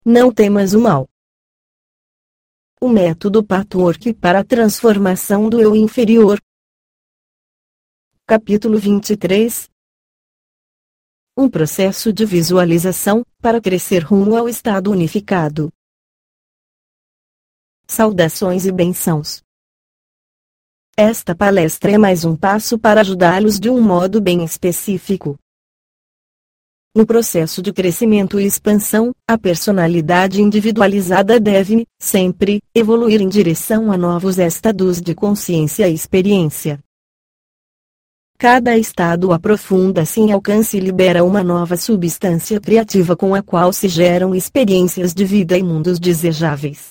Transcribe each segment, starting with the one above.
Não temas o mal. O método Patchwork para a transformação do eu inferior. Capítulo 23. Um processo de visualização, para crescer rumo ao estado unificado. Saudações e bênçãos. Esta palestra é mais um passo para ajudá-los de um modo bem específico. No processo de crescimento e expansão, a personalidade individualizada deve, sempre, evoluir em direção a novos estados de consciência e experiência. Cada estado aprofunda-se em alcance e libera uma nova substância criativa com a qual se geram experiências de vida e mundos desejáveis.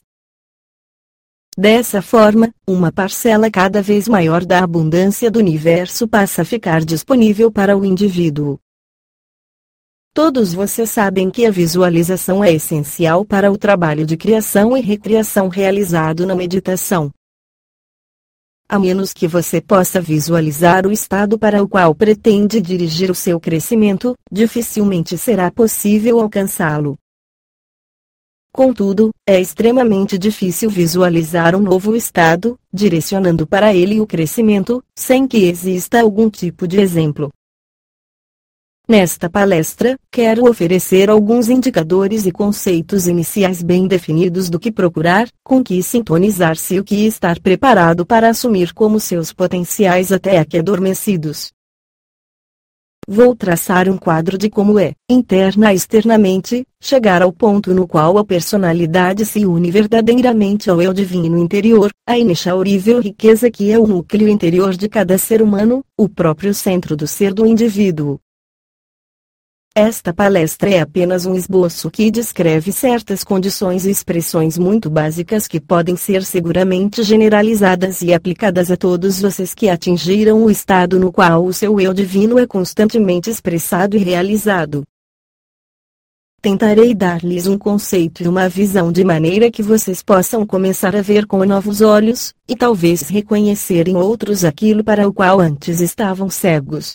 Dessa forma, uma parcela cada vez maior da abundância do universo passa a ficar disponível para o indivíduo. Todos vocês sabem que a visualização é essencial para o trabalho de criação e recriação realizado na meditação. A menos que você possa visualizar o estado para o qual pretende dirigir o seu crescimento, dificilmente será possível alcançá-lo. Contudo, é extremamente difícil visualizar um novo estado, direcionando para ele o crescimento, sem que exista algum tipo de exemplo. Nesta palestra, quero oferecer alguns indicadores e conceitos iniciais bem definidos do que procurar, com que sintonizar-se e o que estar preparado para assumir como seus potenciais até aqui adormecidos. Vou traçar um quadro de como é, interna e externamente, chegar ao ponto no qual a personalidade se une verdadeiramente ao eu divino interior, a inexaurível riqueza que é o núcleo interior de cada ser humano, o próprio centro do ser do indivíduo. Esta palestra é apenas um esboço que descreve certas condições e expressões muito básicas que podem ser seguramente generalizadas e aplicadas a todos vocês que atingiram o estado no qual o seu eu divino é constantemente expressado e realizado. Tentarei dar-lhes um conceito e uma visão de maneira que vocês possam começar a ver com novos olhos, e talvez reconhecer em outros aquilo para o qual antes estavam cegos.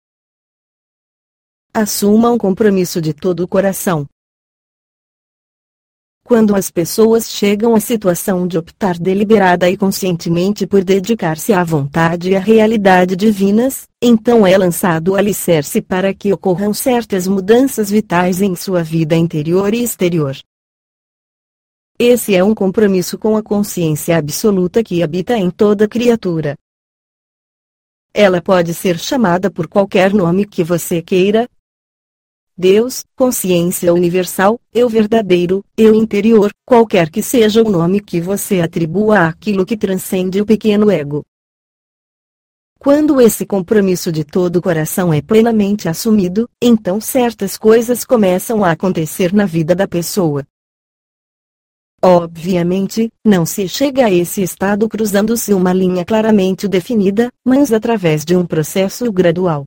Assuma um compromisso de todo o coração. Quando as pessoas chegam à situação de optar deliberada e conscientemente por dedicar-se à vontade e à realidade divinas, então é lançado o alicerce para que ocorram certas mudanças vitais em sua vida interior e exterior. Esse é um compromisso com a consciência absoluta que habita em toda criatura. Ela pode ser chamada por qualquer nome que você queira: Deus, consciência universal, eu verdadeiro, eu interior, qualquer que seja o nome que você atribua àquilo que transcende o pequeno ego. Quando esse compromisso de todo o coração é plenamente assumido, então certas coisas começam a acontecer na vida da pessoa. Obviamente, não se chega a esse estado cruzando-se uma linha claramente definida, mas através de um processo gradual.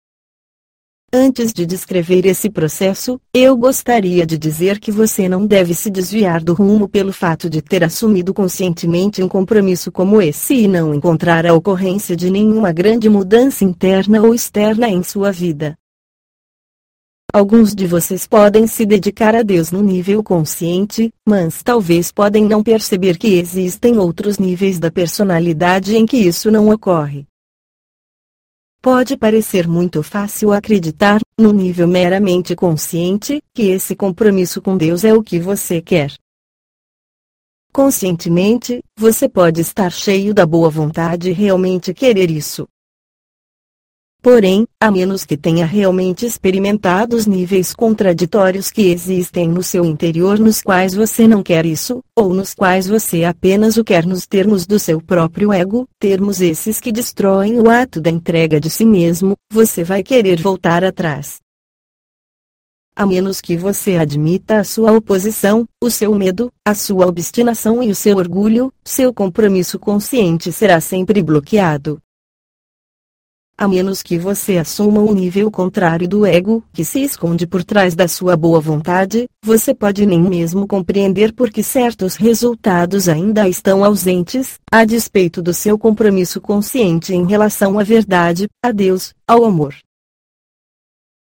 Antes de descrever esse processo, eu gostaria de dizer que você não deve se desviar do rumo pelo fato de ter assumido conscientemente um compromisso como esse e não encontrar a ocorrência de nenhuma grande mudança interna ou externa em sua vida. Alguns de vocês podem se dedicar a Deus no nível consciente, mas talvez podem não perceber que existem outros níveis da personalidade em que isso não ocorre. Pode parecer muito fácil acreditar, no nível meramente consciente, que esse compromisso com Deus é o que você quer. Conscientemente, você pode estar cheio da boa vontade e realmente querer isso. Porém, a menos que tenha realmente experimentado os níveis contraditórios que existem no seu interior nos quais você não quer isso, ou nos quais você apenas o quer nos termos do seu próprio ego, termos esses que destroem o ato da entrega de si mesmo, você vai querer voltar atrás. A menos que você admita a sua oposição, o seu medo, a sua obstinação e o seu orgulho, seu compromisso consciente será sempre bloqueado. A menos que você assuma o nível contrário do ego, que se esconde por trás da sua boa vontade, você pode nem mesmo compreender por que certos resultados ainda estão ausentes, a despeito do seu compromisso consciente em relação à verdade, a Deus, ao amor.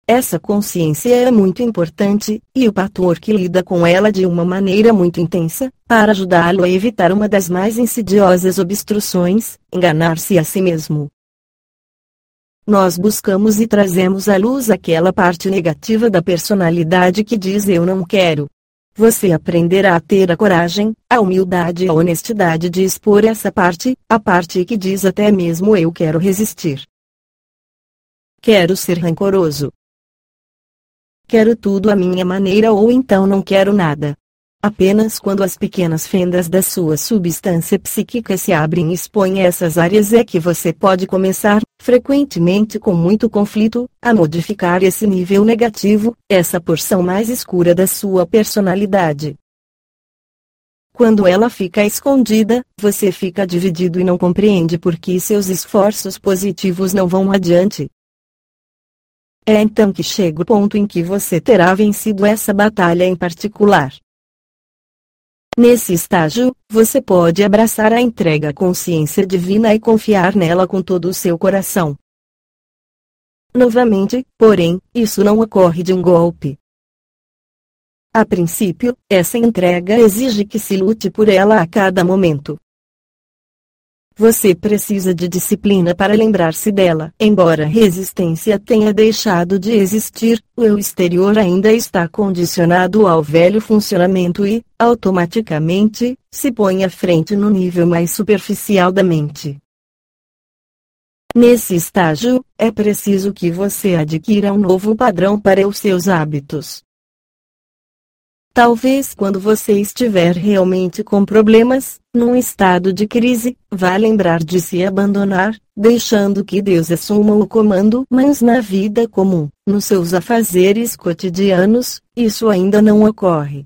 Essa consciência é muito importante, e o patchwork lida com ela de uma maneira muito intensa, para ajudá-lo a evitar uma das mais insidiosas obstruções, enganar-se a si mesmo. Nós buscamos e trazemos à luz aquela parte negativa da personalidade que diz eu não quero. Você aprenderá a ter a coragem, a humildade e a honestidade de expor essa parte, a parte que diz até mesmo eu quero resistir. Quero ser rancoroso. Quero tudo à minha maneira ou então não quero nada. Apenas quando as pequenas fendas da sua substância psíquica se abrem e expõem essas áreas é que você pode começar, frequentemente com muito conflito, a modificar esse nível negativo, essa porção mais escura da sua personalidade. Quando ela fica escondida, você fica dividido e não compreende por que seus esforços positivos não vão adiante. É então que chega o ponto em que você terá vencido essa batalha em particular. Nesse estágio, você pode abraçar a entrega à consciência divina e confiar nela com todo o seu coração. Novamente, porém, isso não ocorre de um golpe. A princípio, essa entrega exige que se lute por ela a cada momento. Você precisa de disciplina para lembrar-se dela. Embora a resistência tenha deixado de existir, o eu exterior ainda está condicionado ao velho funcionamento e, automaticamente, se põe à frente no nível mais superficial da mente. Nesse estágio, é preciso que você adquira um novo padrão para os seus hábitos. Talvez quando você estiver realmente com problemas, num estado de crise, vá lembrar de se abandonar, deixando que Deus assuma o comando. Mas na vida comum, nos seus afazeres cotidianos, isso ainda não ocorre.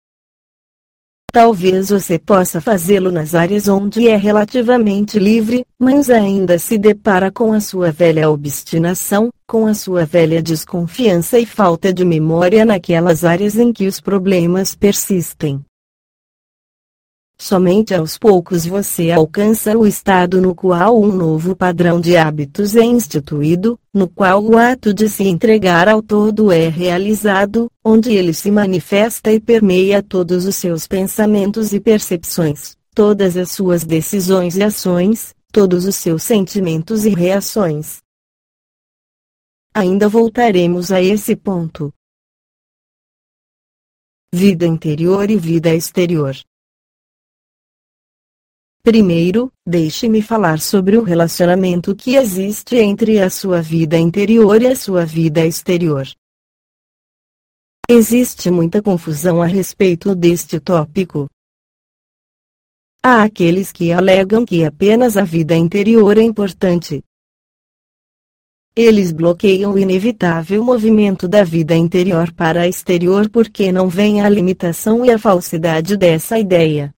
Talvez você possa fazê-lo nas áreas onde é relativamente livre, mas ainda se depara com a sua velha obstinação, com a sua velha desconfiança e falta de memória naquelas áreas em que os problemas persistem. Somente aos poucos você alcança o estado no qual um novo padrão de hábitos é instituído, no qual o ato de se entregar ao todo é realizado, onde ele se manifesta e permeia todos os seus pensamentos e percepções, todas as suas decisões e ações, todos os seus sentimentos e reações. Ainda voltaremos a esse ponto. Vida interior e vida exterior. Primeiro, deixe-me falar sobre o relacionamento que existe entre a sua vida interior e a sua vida exterior. Existe muita confusão a respeito deste tópico. Há aqueles que alegam que apenas a vida interior é importante. Eles bloqueiam o inevitável movimento da vida interior para a exterior porque não veem a limitação e a falsidade dessa ideia.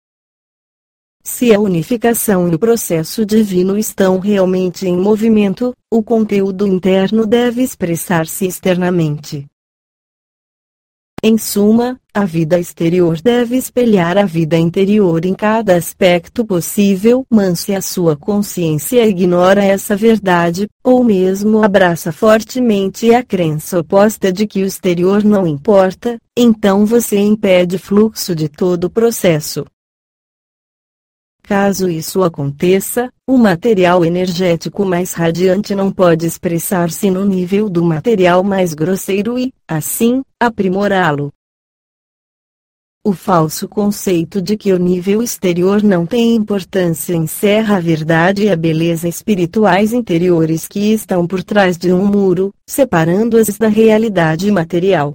Se a unificação e o processo divino estão realmente em movimento, o conteúdo interno deve expressar-se externamente. Em suma, a vida exterior deve espelhar a vida interior em cada aspecto possível. Mas se a sua consciência ignora essa verdade, ou mesmo abraça fortemente a crença oposta de que o exterior não importa, então você impede o fluxo de todo o processo. Caso isso aconteça, o material energético mais radiante não pode expressar-se no nível do material mais grosseiro e, assim, aprimorá-lo. O falso conceito de que o nível exterior não tem importância encerra a verdade e a beleza espirituais interiores que estão por trás de um muro, separando-as da realidade material.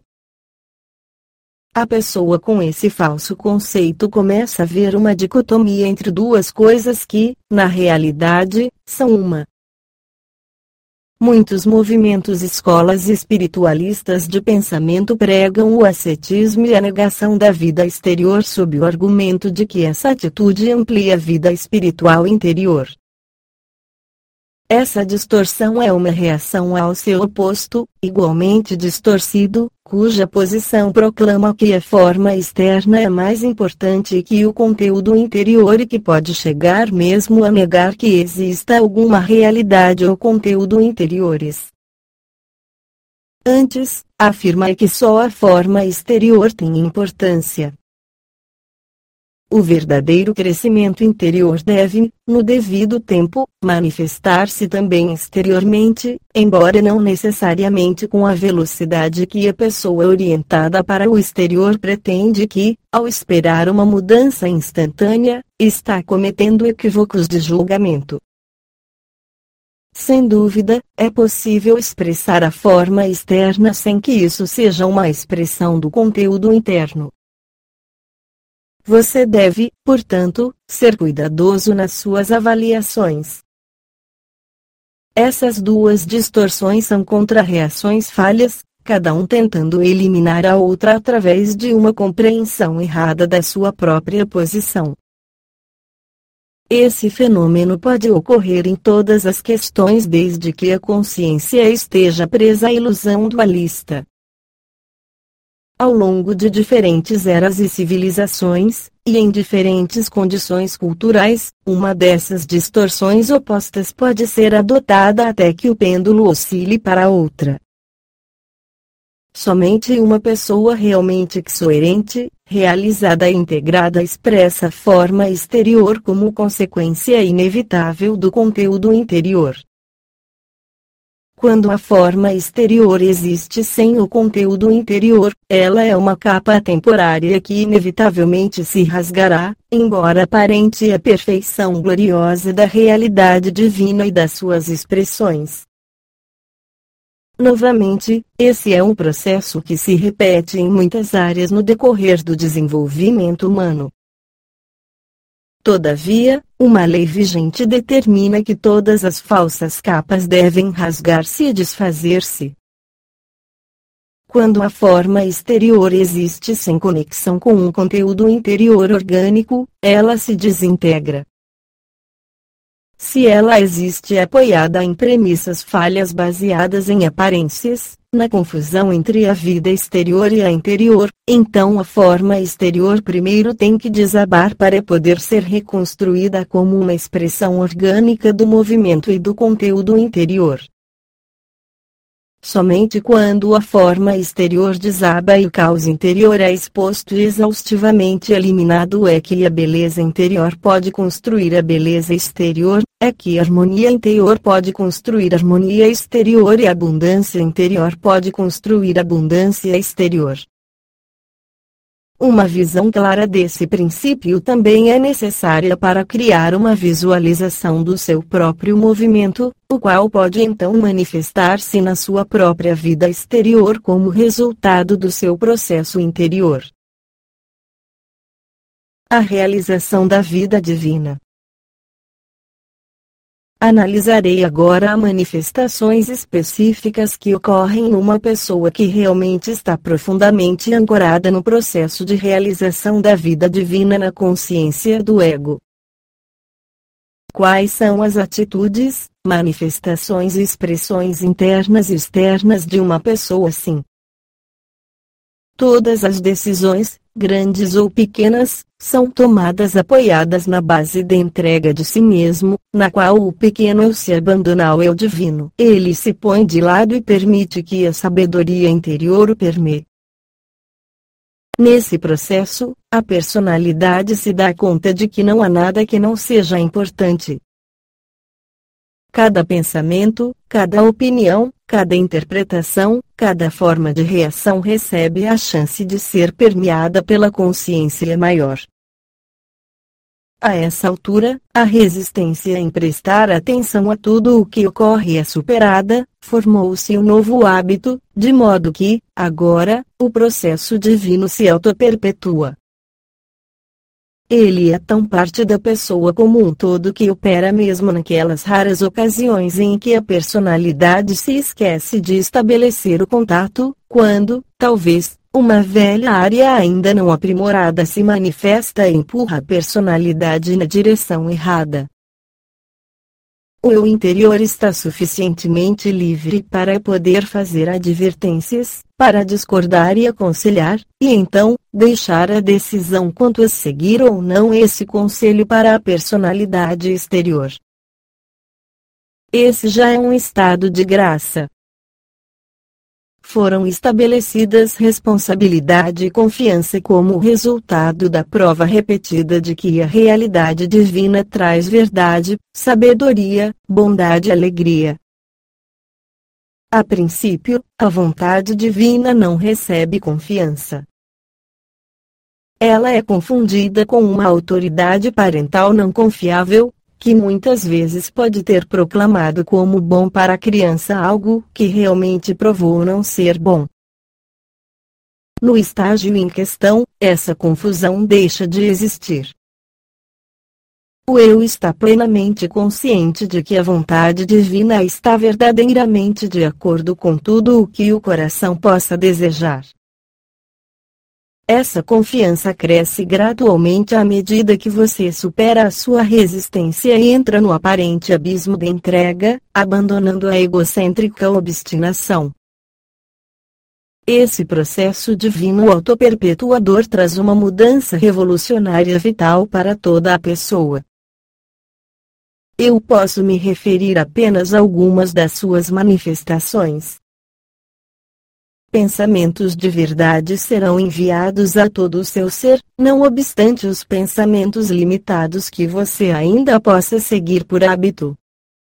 A pessoa com esse falso conceito começa a ver uma dicotomia entre duas coisas que, na realidade, são uma. Muitos movimentos e escolas espiritualistas de pensamento pregam o ascetismo e a negação da vida exterior sob o argumento de que essa atitude amplia a vida espiritual interior. Essa distorção é uma reação ao seu oposto, igualmente distorcido, cuja posição proclama que a forma externa é mais importante que o conteúdo interior e que pode chegar mesmo a negar que exista alguma realidade ou conteúdo interiores. Antes, afirma que só a forma exterior tem importância. O verdadeiro crescimento interior deve, no devido tempo, manifestar-se também exteriormente, embora não necessariamente com a velocidade que a pessoa orientada para o exterior pretende que, ao esperar uma mudança instantânea, está cometendo equívocos de julgamento. Sem dúvida, é possível expressar a forma externa sem que isso seja uma expressão do conteúdo interno. Você deve, portanto, ser cuidadoso nas suas avaliações. Essas duas distorções são contra-reações falhas, cada um tentando eliminar a outra através de uma compreensão errada da sua própria posição. Esse fenômeno pode ocorrer em todas as questões desde que a consciência esteja presa à ilusão dualista. Ao longo de diferentes eras e civilizações, e em diferentes condições culturais, uma dessas distorções opostas pode ser adotada até que o pêndulo oscile para a outra. Somente uma pessoa realmente coerente, realizada e integrada expressa a forma exterior como consequência inevitável do conteúdo interior. Quando a forma exterior existe sem o conteúdo interior, ela é uma capa temporária que inevitavelmente se rasgará, embora aparente a perfeição gloriosa da realidade divina e das suas expressões. Novamente, esse é um processo que se repete em muitas áreas no decorrer do desenvolvimento humano. Todavia, uma lei vigente determina que todas as falsas capas devem rasgar-se e desfazer-se. Quando a forma exterior existe sem conexão com um conteúdo interior orgânico, ela se desintegra. Se ela existe apoiada em premissas falhas baseadas em aparências, na confusão entre a vida exterior e a interior, então a forma exterior primeiro tem que desabar para poder ser reconstruída como uma expressão orgânica do movimento e do conteúdo interior. Somente quando a forma exterior desaba e o caos interior é exposto e exaustivamente eliminado é que a beleza interior pode construir a beleza exterior, é que a harmonia interior pode construir a harmonia exterior e a abundância interior pode construir a abundância exterior. Uma visão clara desse princípio também é necessária para criar uma visualização do seu próprio movimento, o qual pode então manifestar-se na sua própria vida exterior como resultado do seu processo interior. A realização da vida divina. Analisarei agora as manifestações específicas que ocorrem em uma pessoa que realmente está profundamente ancorada no processo de realização da vida divina na consciência do ego. Quais são as atitudes, manifestações e expressões internas e externas de uma pessoa assim? Todas as decisões, grandes ou pequenas, são tomadas apoiadas na base da entrega de si mesmo, na qual o pequeno eu se abandona ao eu divino. Ele se põe de lado e permite que a sabedoria interior o permeie. Nesse processo, a personalidade se dá conta de que não há nada que não seja importante. Cada pensamento, cada opinião, cada interpretação, cada forma de reação recebe a chance de ser permeada pela consciência maior. A essa altura, a resistência em prestar atenção a tudo o que ocorre é superada, formou-se um novo hábito, de modo que, agora, o processo divino se auto-perpetua. Ele é tão parte da pessoa como um todo que opera mesmo naquelas raras ocasiões em que a personalidade se esquece de estabelecer o contato, quando, talvez, uma velha área ainda não aprimorada se manifesta e empurra a personalidade na direção errada. O eu interior está suficientemente livre para poder fazer advertências, para discordar e aconselhar, e então, deixar a decisão quanto a seguir ou não esse conselho para a personalidade exterior. Esse já é um estado de graça. foram estabelecidas responsabilidade e confiança como resultado da prova repetida de que a realidade divina traz verdade, sabedoria, bondade e alegria. A princípio, a vontade divina não recebe confiança. Ela é confundida com uma autoridade parental não confiável, que muitas vezes pode ter proclamado como bom para a criança algo que realmente provou não ser bom. No estágio em questão, essa confusão deixa de existir. O eu está plenamente consciente de que a vontade divina está verdadeiramente de acordo com tudo o que o coração possa desejar. Essa confiança cresce gradualmente à medida que você supera a sua resistência e entra no aparente abismo da entrega, abandonando a egocêntrica obstinação. Esse processo divino autoperpetuador traz uma mudança revolucionária vital para toda a pessoa. Eu posso me referir apenas a algumas das suas manifestações. Pensamentos de verdade serão enviados a todo o seu ser, não obstante os pensamentos limitados que você ainda possa seguir por hábito.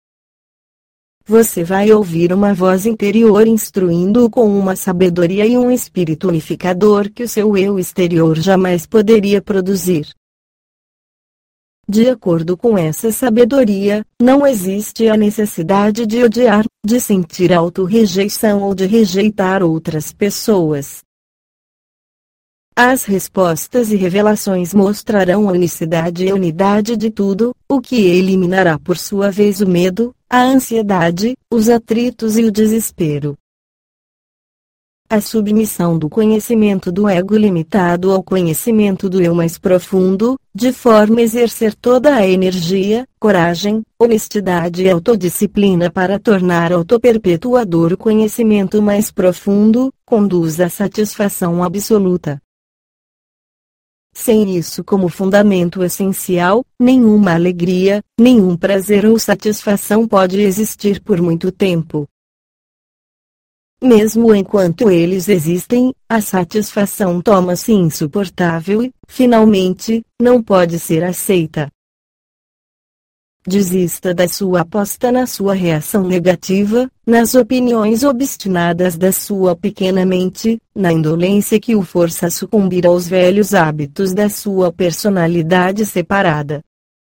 Você vai ouvir uma voz interior instruindo-o com uma sabedoria e um espírito unificador que o seu eu exterior jamais poderia produzir. De acordo com essa sabedoria, não existe a necessidade de odiar, de sentir auto-rejeição ou de rejeitar outras pessoas. As respostas e revelações mostrarão a unicidade e unidade de tudo, o que eliminará por sua vez o medo, a ansiedade, os atritos e o desespero. A submissão do conhecimento do ego limitado ao conhecimento do eu mais profundo, de forma a exercer toda a energia, coragem, honestidade e autodisciplina para tornar autoperpetuador o conhecimento mais profundo, conduz à satisfação absoluta. Sem isso como fundamento essencial, nenhuma alegria, nenhum prazer ou satisfação pode existir por muito tempo. Mesmo enquanto eles existem, a satisfação torna-se insuportável e, finalmente, não pode ser aceita. Desista da sua aposta na sua reação negativa, nas opiniões obstinadas da sua pequena mente, na indolência que o força a sucumbir aos velhos hábitos da sua personalidade separada.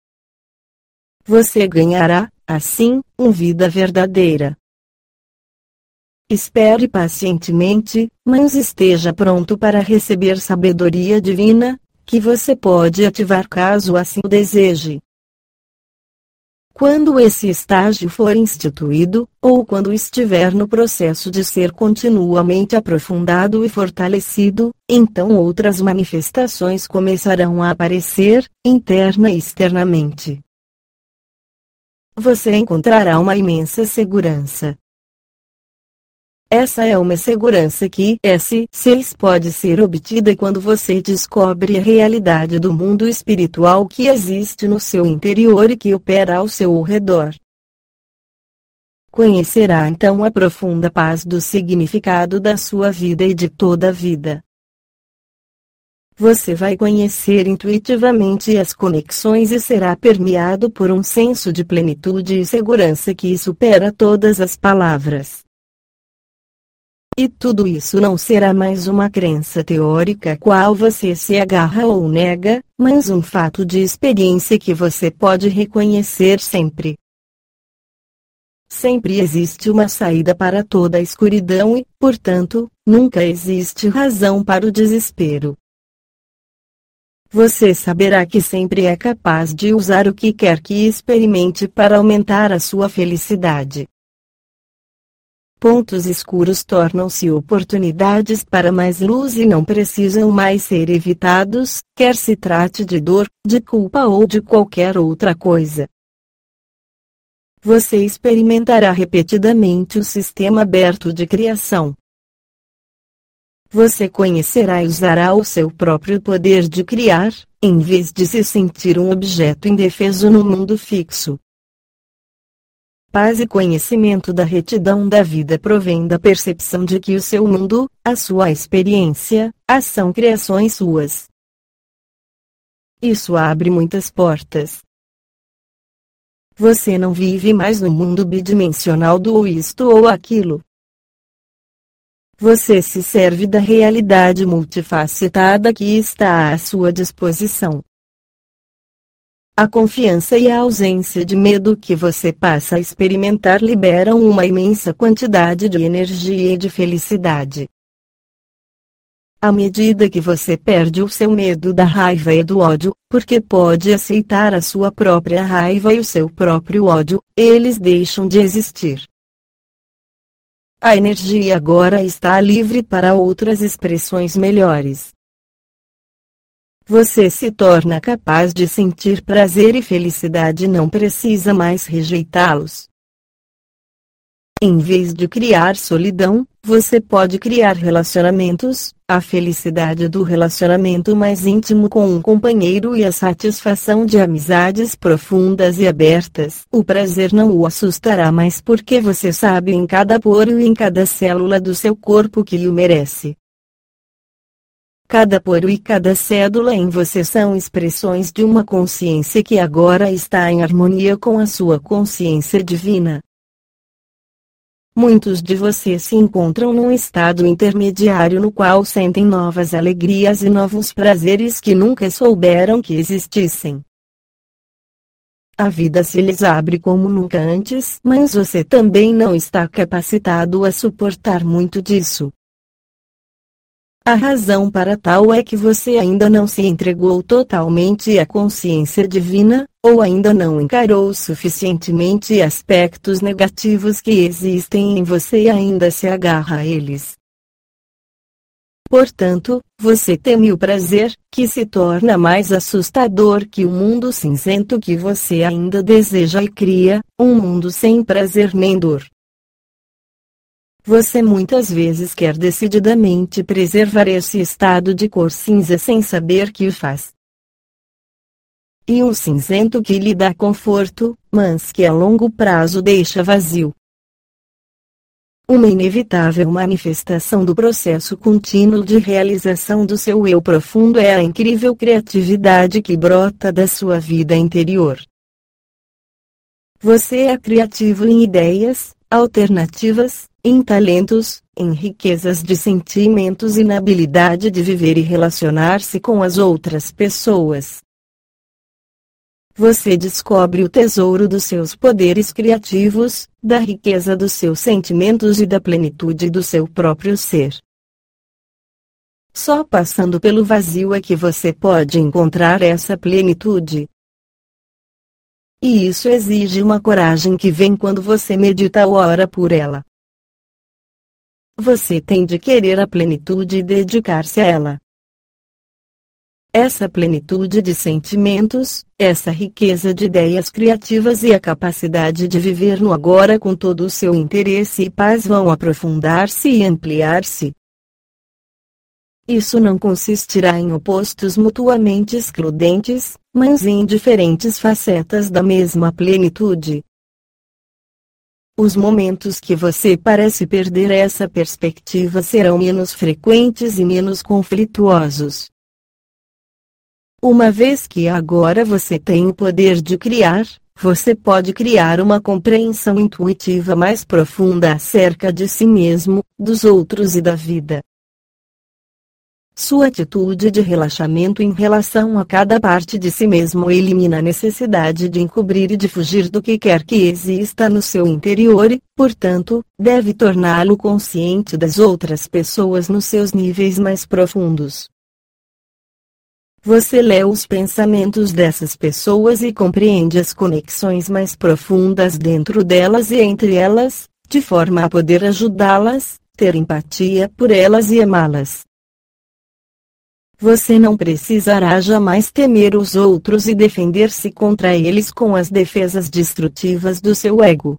Você ganhará, assim, uma vida verdadeira. Espere pacientemente, mas esteja pronto para receber sabedoria divina, que você pode ativar caso assim o deseje. Quando esse estágio for instituído, ou quando estiver no processo de ser continuamente aprofundado e fortalecido, então outras manifestações começarão a aparecer, interna e externamente. Você encontrará uma imensa segurança. Essa é uma segurança que pode ser obtida quando você descobre a realidade do mundo espiritual que existe no seu interior e que opera ao seu redor. Conhecerá então a profunda paz do significado da sua vida e de toda a vida. Você vai conhecer intuitivamente as conexões e será permeado por um senso de plenitude e segurança que supera todas as palavras. E tudo isso não será mais uma crença teórica a qual você se agarra ou nega, mas um fato de experiência que você pode reconhecer sempre. Sempre existe uma saída para toda a escuridão e, portanto, nunca existe razão para o desespero. Você saberá que sempre é capaz de usar o que quer que experimente para aumentar a sua felicidade. Pontos escuros tornam-se oportunidades para mais luz e não precisam mais ser evitados, quer se trate de dor, de culpa ou de qualquer outra coisa. Você experimentará repetidamente o sistema aberto de criação. Você conhecerá e usará o seu próprio poder de criar, em vez de se sentir um objeto indefeso no mundo fixo. paz e conhecimento da retidão da vida provém da percepção de que o seu mundo, a sua experiência, são criações suas. Isso abre muitas portas. Você não vive mais no mundo bidimensional do ou isto ou aquilo. Você se serve da realidade multifacetada que está à sua disposição. A confiança e a ausência de medo que você passa a experimentar liberam uma imensa quantidade de energia e de felicidade. À medida que você perde o seu medo da raiva e do ódio, porque pode aceitar a sua própria raiva e o seu próprio ódio, eles deixam de existir. A energia agora está livre para outras expressões melhores. Você se torna capaz de sentir prazer e felicidade e não precisa mais rejeitá-los. Em vez de criar solidão, você pode criar relacionamentos, a felicidade do relacionamento mais íntimo com um companheiro e a satisfação de amizades profundas e abertas. O prazer não o assustará mais porque você sabe em cada poro e em cada célula do seu corpo que o merece. Cada poro e cada célula em você são expressões de uma consciência que agora está em harmonia com a sua consciência divina. Muitos de vocês se encontram num estado intermediário no qual sentem novas alegrias e novos prazeres que nunca souberam que existissem. A vida se lhes abre como nunca antes, mas você também não está capacitado a suportar muito disso. A razão para tal é que você ainda não se entregou totalmente à consciência divina, ou ainda não encarou suficientemente aspectos negativos que existem em você e ainda se agarra a eles. Portanto, você teme o prazer, que se torna mais assustador que o mundo cinzento que você ainda deseja e cria, um mundo sem prazer nem dor. Você muitas vezes quer decididamente preservar esse estado de cor cinza sem saber que o faz. E um cinzento que lhe dá conforto, mas que a longo prazo deixa vazio. Uma inevitável manifestação do processo contínuo de realização do seu eu profundo é a incrível criatividade que brota da sua vida interior. Você é criativo em ideias, alternativas, em talentos, em riquezas de sentimentos e na habilidade de viver e relacionar-se com as outras pessoas. Você descobre o tesouro dos seus poderes criativos, da riqueza dos seus sentimentos e da plenitude do seu próprio ser. Só passando pelo vazio é que você pode encontrar essa plenitude. E isso exige uma coragem que vem quando você medita ou ora por ela. Você tem de querer a plenitude e dedicar-se a ela. Essa plenitude de sentimentos, essa riqueza de ideias criativas e a capacidade de viver no agora com todo o seu interesse e paz vão aprofundar-se e ampliar-se. Isso não consistirá em opostos mutuamente excludentes, mas em diferentes facetas da mesma plenitude. Os momentos que você parece perder essa perspectiva serão menos frequentes e menos conflituosos. Uma vez que agora você tem o poder de criar, você pode criar uma compreensão intuitiva mais profunda acerca de si mesmo, dos outros e da vida. Sua atitude de relaxamento em relação a cada parte de si mesmo elimina a necessidade de encobrir e de fugir do que quer que exista no seu interior e, portanto, deve torná-lo consciente das outras pessoas nos seus níveis mais profundos. Você lê os pensamentos dessas pessoas e compreende as conexões mais profundas dentro delas e entre elas, de forma a poder ajudá-las, ter empatia por elas e amá-las. Você não precisará jamais temer os outros e defender-se contra eles com as defesas destrutivas do seu ego.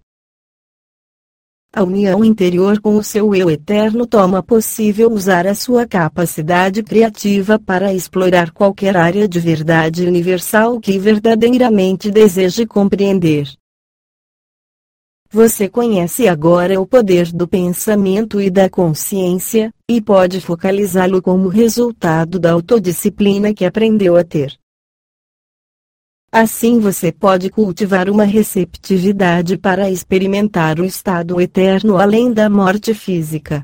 A união interior com o seu eu eterno torna possível usar a sua capacidade criativa para explorar qualquer área de verdade universal que verdadeiramente deseje compreender. Você conhece agora o poder do pensamento e da consciência, e pode focalizá-lo como resultado da autodisciplina que aprendeu a ter. Assim você pode cultivar uma receptividade para experimentar o estado eterno além da morte física.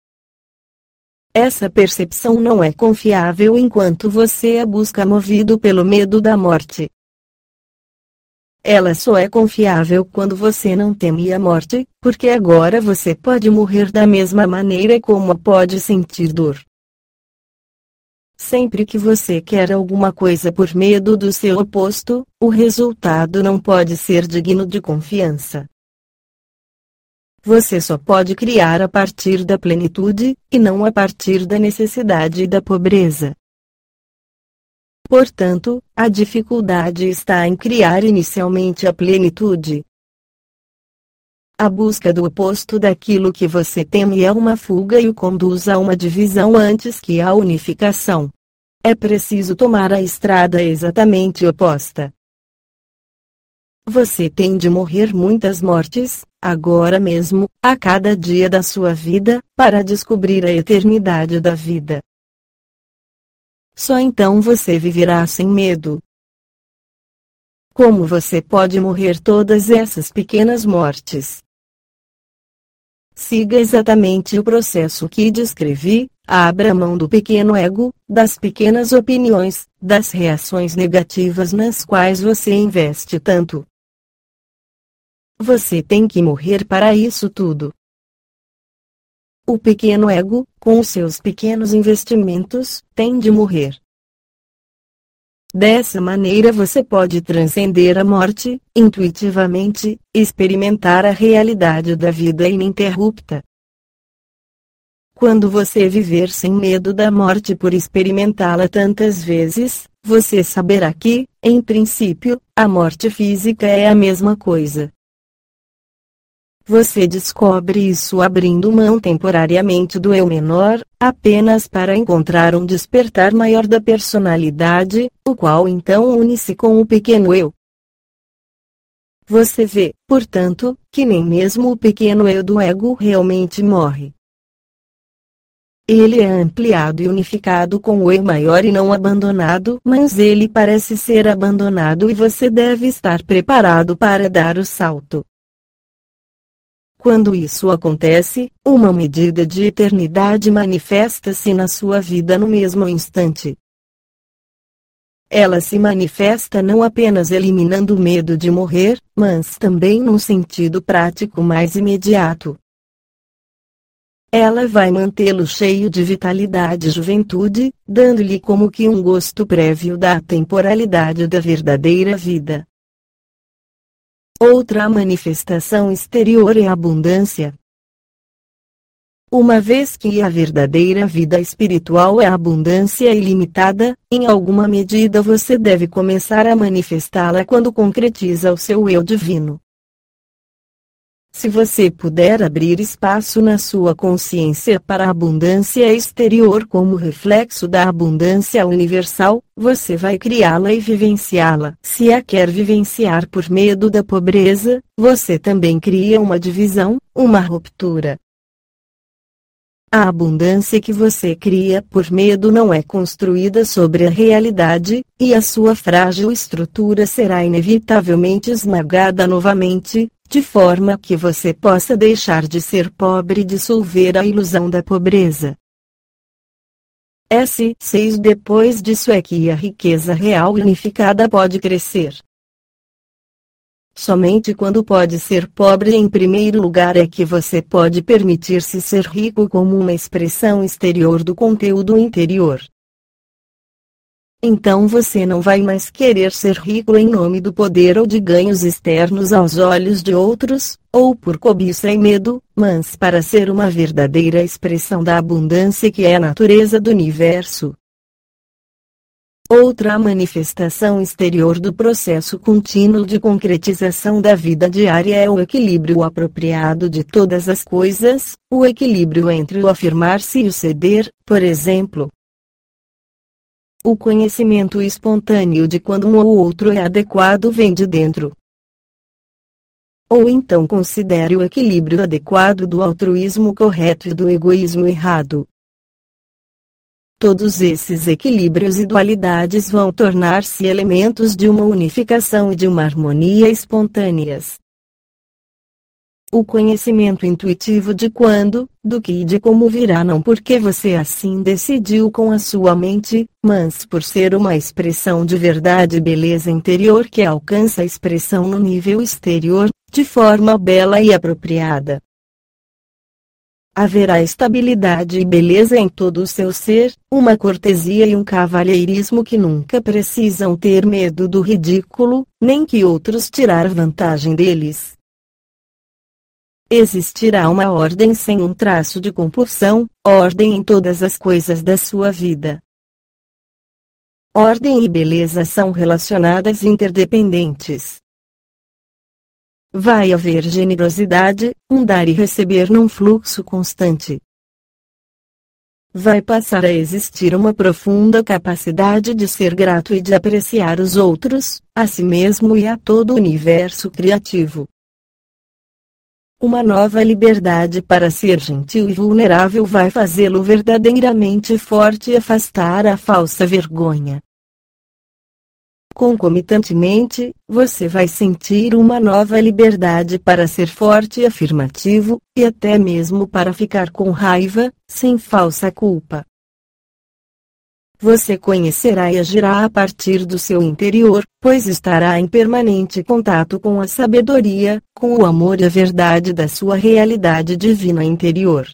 Essa percepção não é confiável enquanto você a busca movido pelo medo da morte. Ela só é confiável quando você não teme a morte, porque agora você pode morrer da mesma maneira como pode sentir dor. Sempre que você quer alguma coisa por medo do seu oposto, o resultado não pode ser digno de confiança. Você só pode criar a partir da plenitude, e não a partir da necessidade e da pobreza. Portanto, a dificuldade está em criar inicialmente a plenitude. A busca do oposto daquilo que você teme é uma fuga e o conduz a uma divisão antes que a unificação. É preciso tomar a estrada exatamente oposta. Você tem de morrer muitas mortes, agora mesmo, a cada dia da sua vida, para descobrir a eternidade da vida. Só então você viverá sem medo. Como você pode morrer todas essas pequenas mortes? Siga exatamente o processo que descrevi, abra mão do pequeno ego, das pequenas opiniões, das reações negativas nas quais você investe tanto. Você tem que morrer para isso tudo. O pequeno ego, com os seus pequenos investimentos, tem de morrer. Dessa maneira você pode transcender a morte, intuitivamente, experimentar a realidade da vida ininterrupta. Quando você viver sem medo da morte por experimentá-la tantas vezes, você saberá que, em princípio, a morte física é a mesma coisa. Você descobre isso abrindo mão temporariamente do eu menor, apenas para encontrar um despertar maior da personalidade, o qual então une-se com o pequeno eu. Você vê, portanto, que nem mesmo o pequeno eu do ego realmente morre. Ele é ampliado e unificado com o eu maior e não abandonado, mas ele parece ser abandonado e você deve estar preparado para dar o salto. Quando isso acontece, uma medida de eternidade manifesta-se na sua vida no mesmo instante. Ela se manifesta não apenas eliminando o medo de morrer, mas também num sentido prático mais imediato. Ela vai mantê-lo cheio de vitalidade e juventude, dando-lhe como que um gosto prévio da temporalidade da verdadeira vida. Outra manifestação exterior é a abundância. Uma vez que a verdadeira vida espiritual é a abundância ilimitada, em alguma medida você deve começar a manifestá-la quando concretiza o seu eu divino. Se você puder abrir espaço na sua consciência para a abundância exterior como reflexo da abundância universal, você vai criá-la e vivenciá-la. Se a quer vivenciar por medo da pobreza, você também cria uma divisão, uma ruptura. A abundância que você cria por medo não é construída sobre a realidade, e a sua frágil estrutura será inevitavelmente esmagada novamente, de forma que você possa deixar de ser pobre e dissolver a ilusão da pobreza. S6 Depois disso é que a riqueza real unificada pode crescer. Somente quando pode ser pobre em primeiro lugar é que você pode permitir-se ser rico como uma expressão exterior do conteúdo interior. Então você não vai mais querer ser rico em nome do poder ou de ganhos externos aos olhos de outros, ou por cobiça e medo, mas para ser uma verdadeira expressão da abundância que é a natureza do universo. Outra manifestação exterior do processo contínuo de concretização da vida diária é o equilíbrio apropriado de todas as coisas, o equilíbrio entre o afirmar-se e o ceder, por exemplo. O conhecimento espontâneo de quando um ou outro é adequado vem de dentro. ou então considere o equilíbrio adequado do altruísmo correto e do egoísmo errado. Todos esses equilíbrios e dualidades vão tornar-se elementos de uma unificação e de uma harmonia espontâneas. O conhecimento intuitivo de quando, do que e de como virá não porque você assim decidiu com a sua mente, mas por ser uma expressão de verdade e beleza interior que alcança expressão no nível exterior, de forma bela e apropriada. Haverá estabilidade e beleza em todo o seu ser, uma cortesia e um cavalheirismo que nunca precisam ter medo do ridículo, nem que outros tirar vantagem deles. Existirá uma ordem sem um traço de compulsão, ordem em todas as coisas da sua vida. Ordem e beleza são relacionadas e interdependentes. Vai haver generosidade, um dar e receber num fluxo constante. Vai passar a existir uma profunda capacidade de ser grato e de apreciar os outros, a si mesmo e a todo o universo criativo. Uma nova liberdade para ser gentil e vulnerável vai fazê-lo verdadeiramente forte e afastar a falsa vergonha. Concomitantemente, você vai sentir uma nova liberdade para ser forte e afirmativo, e até mesmo para ficar com raiva, sem falsa culpa. Você conhecerá e agirá a partir do seu interior, pois estará em permanente contato com a sabedoria, com o amor e a verdade da sua realidade divina interior.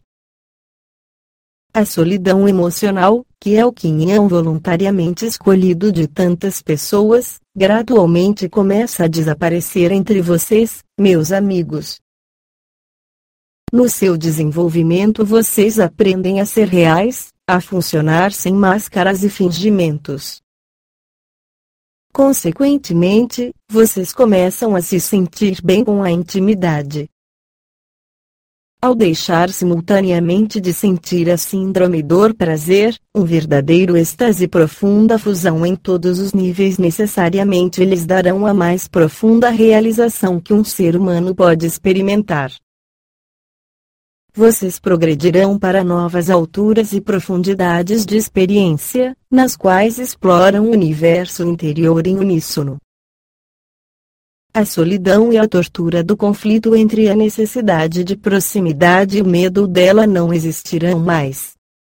A solidão emocional, que é o quinhão voluntariamente escolhido de tantas pessoas, gradualmente começa a desaparecer entre vocês, meus amigos. No seu desenvolvimento vocês aprendem a ser reais, a funcionar sem máscaras e fingimentos. Consequentemente, vocês começam a se sentir bem com a intimidade. Ao deixar simultaneamente de sentir a síndrome do prazer, um verdadeiro êxtase e profunda fusão em todos os níveis necessariamente lhes darão a mais profunda realização que um ser humano pode experimentar. Vocês progredirão para novas alturas e profundidades de experiência, nas quais exploram o universo interior em uníssono. A solidão e a tortura do conflito entre a necessidade de proximidade e o medo dela não existirão mais.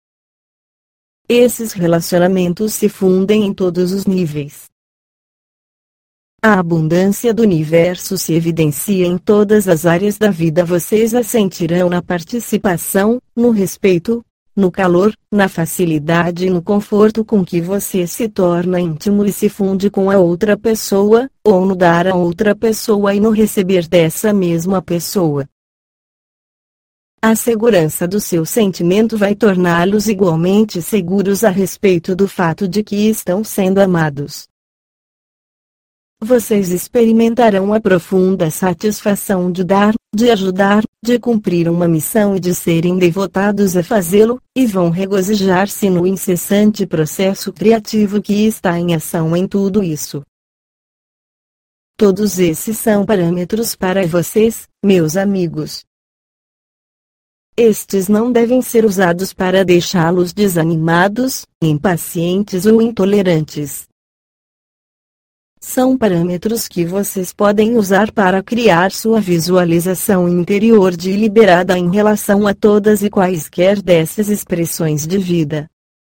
Esses relacionamentos se fundem em todos os níveis. A abundância do universo se evidencia em todas as áreas da vida. Vocês a sentirão na participação, no respeito, no calor, na facilidade e no conforto com que você se torna íntimo e se funde com a outra pessoa, ou no dar a outra pessoa e no receber dessa mesma pessoa. A segurança do seu sentimento vai torná-los igualmente seguros a respeito do fato de que estão sendo amados. Vocês experimentarão a profunda satisfação de dar, de ajudar, de cumprir uma missão e de serem devotados a fazê-lo, e vão regozijar-se no incessante processo criativo que está em ação em tudo isso. Todos esses são parâmetros para vocês, meus amigos. Estes não devem ser usados para deixá-los desanimados, impacientes ou intolerantes. São parâmetros que vocês podem usar para criar sua visualização interior de liberada em relação a todas e quaisquer dessas expressões de vida.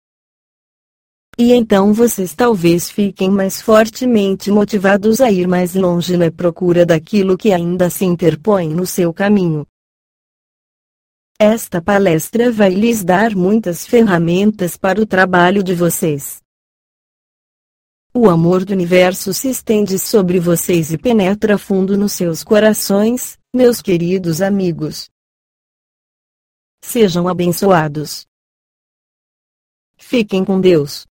E então vocês talvez fiquem mais fortemente motivados a ir mais longe na procura daquilo que ainda se interpõe no seu caminho. Esta palestra vai lhes dar muitas ferramentas para o trabalho de vocês. O amor do universo se estende sobre vocês e penetra fundo nos seus corações, meus queridos amigos. Sejam abençoados. Fiquem com Deus.